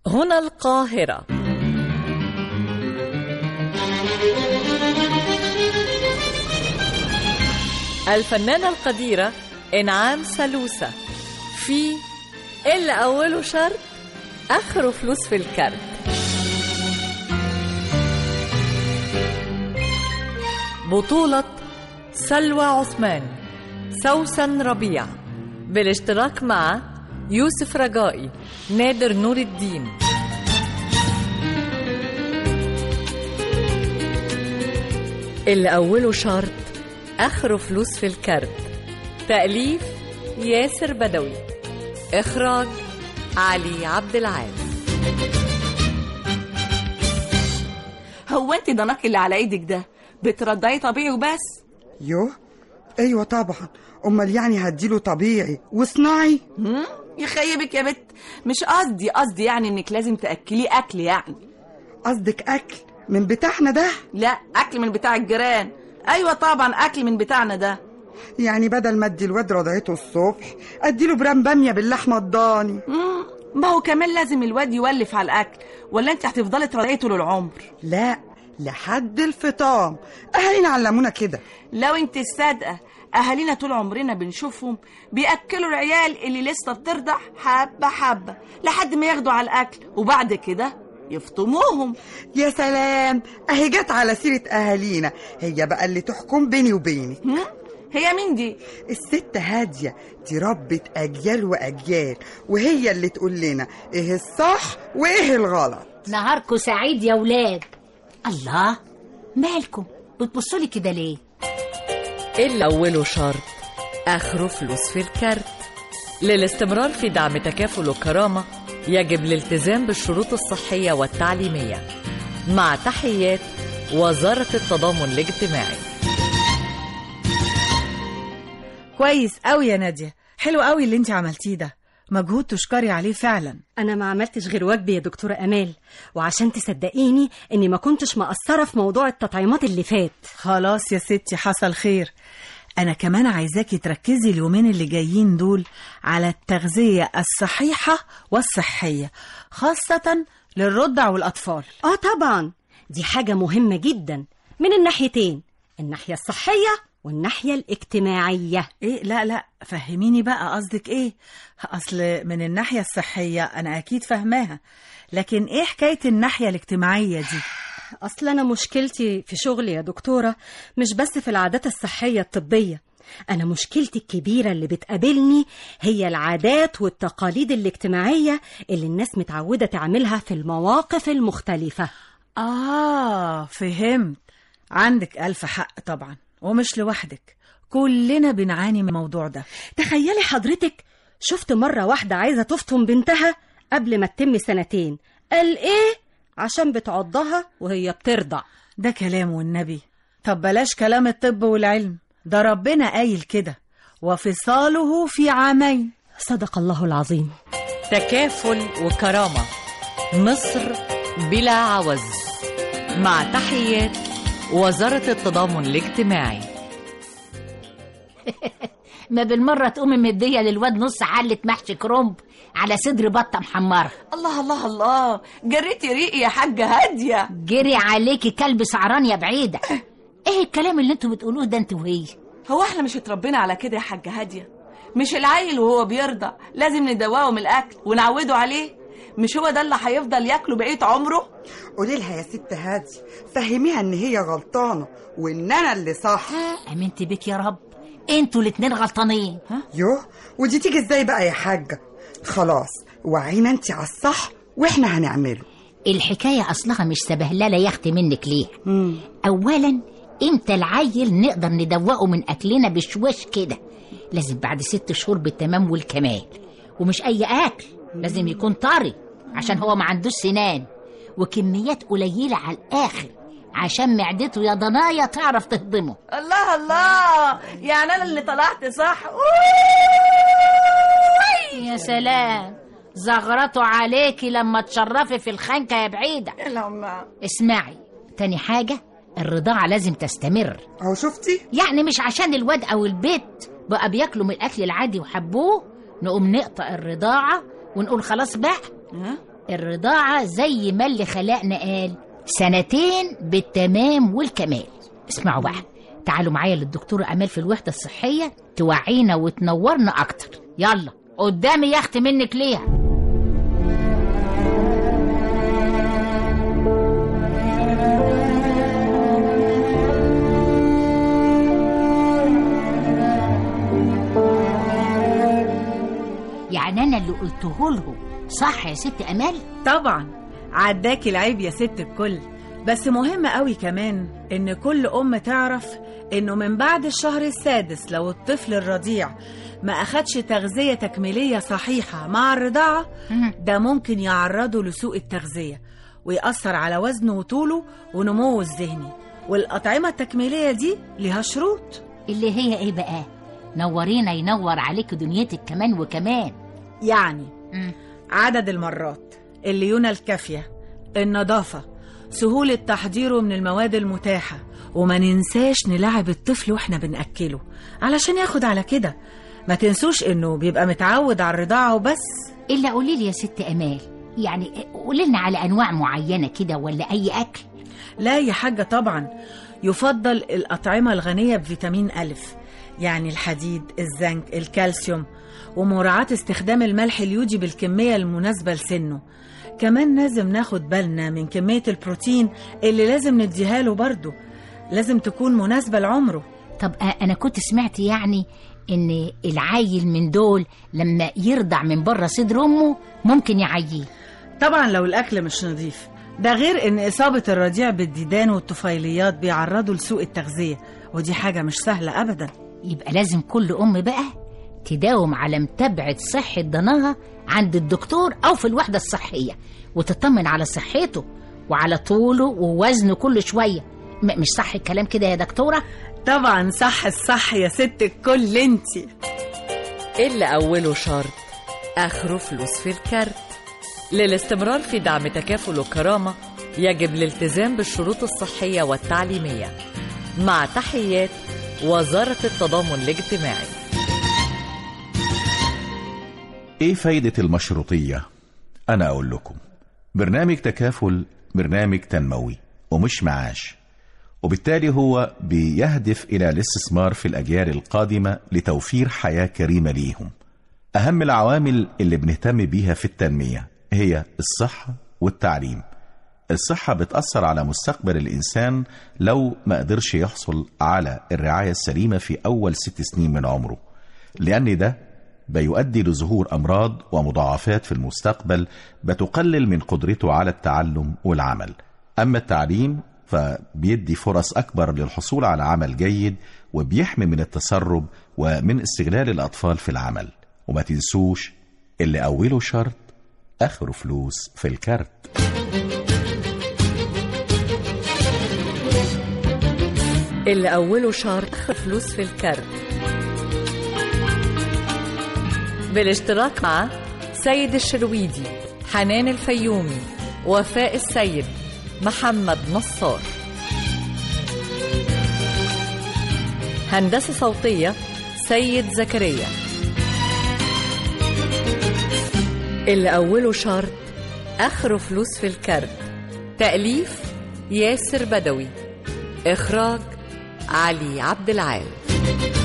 هنا القاهرة. الفنانة القديرة إنعام سالوسة في اللي أوله شرط آخره فلوس في الكارت. بطولة سلوى عثمان، سوسن ربيع، بالاشتراك مع يوسف رجائي، نادر نور الدين. اللي أوله شرط آخره فلوس في الكارت. تأليف ياسر بدوي، إخراج علي عبد العال. هو انت ضناك اللي على ايدك ده بترضعي طبيعي وبس؟ يوه ايوه طبعا، امال يعني هديله طبيعي وصناعي؟ يخيبك يا بت، مش قصدي يعني انك لازم تاكليه اكل. يعني قصدك اكل من بتاعنا ده؟ لا، اكل من بتاع الجيران. ايوه طبعا، اكل من بتاعنا ده. يعني بدل ما ادي الواد رضعته الصبح اديله برام باميه باللحمه الضاني. ما هو كمان لازم الواد يولف على الاكل، ولا انت هتفضلي ترضعيه طول العمر؟ لا، لحد الفطام. اهالينا علمونا كده. لو انت الصادقه، اهالينا طول عمرنا بنشوفهم بياكلوا العيال اللي لسه بترضع حبه حبه لحد ما ياخدوا على الاكل، وبعد كده يفطموهم. يا سلام، اهي جت على سيره اهالينا، هي بقى اللي تحكم بيني وبينك. هي مين دي؟ الست هاديه، دي ربة اجيال واجيال، وهي اللي تقول لنا ايه الصح وايه الغلط. نهاركم سعيد يا ولاد. الله، مالكم بتبصوا لي كده ليه؟ اللي أوله شرط آخره فلوس في الكارت. للاستمرار في دعم تكافل وكرامة يجب الالتزام بالشروط الصحية والتعليمية. مع تحيات وزارة التضامن الاجتماعي. كويس قوي يا نادية، حلو قوي اللي انت عملتيه ده، مجهود تشكري عليه فعلا. انا ما عملتش غير واجبي يا دكتورة امال، وعشان تصدقيني اني ما كنتش مقصرة في موضوع التطعيمات اللي فات. خلاص يا ستي، حصل خير. انا كمان عايزاكي تركزي اليومين اللي جايين دول على التغذية الصحيحة والصحية، خاصة للرضع والاطفال. طبعا دي حاجة مهمة جدا من الناحيتين، الناحية الصحية والناحية الاجتماعية. ايه؟ لا فهميني بقى قصدك ايه؟ اصل من الناحية الصحية انا اكيد فهماها، لكن ايه حكاية الناحية الاجتماعية دي؟ اصل انا مشكلتي في شغلي يا دكتورة مش بس في العادات الصحية الطبية، انا مشكلتي الكبيرة اللي بتقابلني هي العادات والتقاليد الاجتماعية اللي الناس متعودة تعملها في المواقف المختلفة. فهمت، عندك ألف حق طبعا، ومش لوحدك، كلنا بنعاني من الموضوع ده. تخيلي حضرتك شفت مرة واحدة عايزة تفطم بنتها قبل ما تتم 2 سنين، قال ايه؟ عشان بتعضها وهي بترضع. ده كلام والنبي. طب بلاش كلام الطب والعلم، ده ربنا قايل كده، وفصاله في 2 عام. صدق الله العظيم. تكافل وكرامة، مصر بلا عوز. مع تحيات وزارة التضامن الاجتماعي. ما بالمرة تقومي مدية للواد نص حلة محشي كرنب على صدر بطة محمرة. الله الله الله، جريتي ريقي يا حاجة هادية. جري عليكي كلب سعران يا بعيدة. ايه الكلام اللي انتوا بتقولوه ده انتوا وهي؟ هو احنا مش اتربينا على كده يا حاجة هادية؟ مش العيل وهو بيرضع لازم ندوقه من الاكل ونعوده عليه؟ مش هو ده اللي هيفضل ياكله بقية عمره؟ قولي لها يا ست هادي، فهميها ان هي غلطانة وان انا اللي صح. امنت بك يا رب، انتوا الاتنين غلطانين. يوه، ودي تيجي ازاي بقى يا حاجة؟ خلاص وعينا انت على الصح واحنا هنعمله. الحكاية اصلها مش سبهلله يا اختي منك ليه. اولا امتى العيل نقدر ندوقه من اكلنا بشوش كده؟ لازم بعد 6 شهور بالتمام والكمال، ومش اي اكل، لازم يكون طري عشان هو ما عندوش سنان، وكميات قليلة على الآخر عشان معدته يا ضنايا تعرف تهضمه. الله الله، يعني أنا اللي طلعت صح. يا سلام، زغرته عليكي لما تشرفي في الخنكة يا بعيدة. اسمعي، تاني حاجة الرضاعة لازم تستمر. اهو شفتي؟ يعني مش عشان الواد أو البيت بقى بياكلوا من الأكل العادي وحبوه نقوم نقطع الرضاعة ونقول خلاص بقى. الرضاعة زي ما اللي خلقنا قال 2 بالتمام والكمال. اسمعوا بقى، تعالوا معايا للدكتورة أمال في الوحدة الصحية توعينا وتنورنا أكتر. يلا قدامي يا أختي، منك ليها. يعني أنا اللي قلته لهم صح يا ست أمال؟ طبعا عداكي العيب يا ست الكل، بس مهم قوي كمان إن كل أم تعرف إنه من بعد الشهر السادس لو الطفل الرضيع ما أخدش تغذية تكميلية صحيحة مع الرضاعة، ده ممكن يعرضه لسوء التغذية ويأثر على وزنه وطوله ونموه الذهني. والأطعمة التكميلية دي لها شروط. اللي هي إيه بقى؟ نورينا ينور عليك دنيتك كمان وكمان. يعني عدد المرات، الليونة الكافية، النظافة، سهولة تحضيره من المواد المتاحة، وما ننساش نلعب الطفل واحنا بنأكله علشان ياخد على كده. ما تنسوش انه بيبقى متعود على الرضاعة وبس. إلا قوليلي يا ست أمال، يعني قوليلنا على أنواع معينة كده ولا أي أكل؟ لا يا حاجة، طبعا يفضل الأطعمة الغنية بفيتامين ألف، يعني الحديد، الزنك، الكالسيوم، ومراعاة استخدام الملح اليودي بالكمية المناسبة لسنه. كمان لازم ناخد بالنا من كمية البروتين اللي لازم نديها له، برضه لازم تكون مناسبة لعمره. طب أنا كنت سمعت يعني إن العيل من دول لما يرضع من بره صدر أمه ممكن يعييه. طبعا لو الأكل مش نظيف، ده غير إن إصابة الرضيع بالديدان والطفيليات بيعرضوا لسوء التغذية، ودي حاجة مش سهلة أبدا. يبقى لازم كل أم بقى تداوم على متابعة صحة ضناها عند الدكتور أو في الوحدة الصحية، وتطمن على صحته وعلى طوله ووزنه كل شوية. مش صح الكلام كده يا دكتورة؟ طبعا صح الصح يا ست الكل انتي. اللي أوله شرط آخره فلوس في الكارت. للاستمرار في دعم تكافل وكرامة يجب الالتزام بالشروط الصحية والتعليمية. مع تحيات وزارة التضامن الاجتماعي. ايه فايدة المشروطية؟ انا اقول لكم، برنامج تكافل برنامج تنموي ومش معاش، وبالتالي هو بيهدف الى الاستثمار في الاجيال القادمة لتوفير حياة كريمة ليهم. اهم العوامل اللي بنهتم بيها في التنمية هي الصحة والتعليم. الصحة بتأثر على مستقبل الإنسان لو ما قدرش يحصل على الرعاية السليمة في أول 6 سنين من عمره، لأن ده بيؤدي لظهور أمراض ومضاعفات في المستقبل بتقلل من قدرته على التعلم والعمل. أما التعليم فبيدي فرص أكبر للحصول على عمل جيد، وبيحمي من التسرب ومن استغلال الأطفال في العمل. وما تنسوش اللي أوله شرط آخره فلوس في الكارت. اللي أوله شرط فلوس في الكارت، بالاشتراك مع سيد الشرويدي، حنان الفيومي، وفاء السيد، محمد نصار. هندسة صوتية سيد زكريا. اللي أوله شرط آخره فلوس في الكارت. تأليف ياسر بدوي. إخراج علي عبد العال.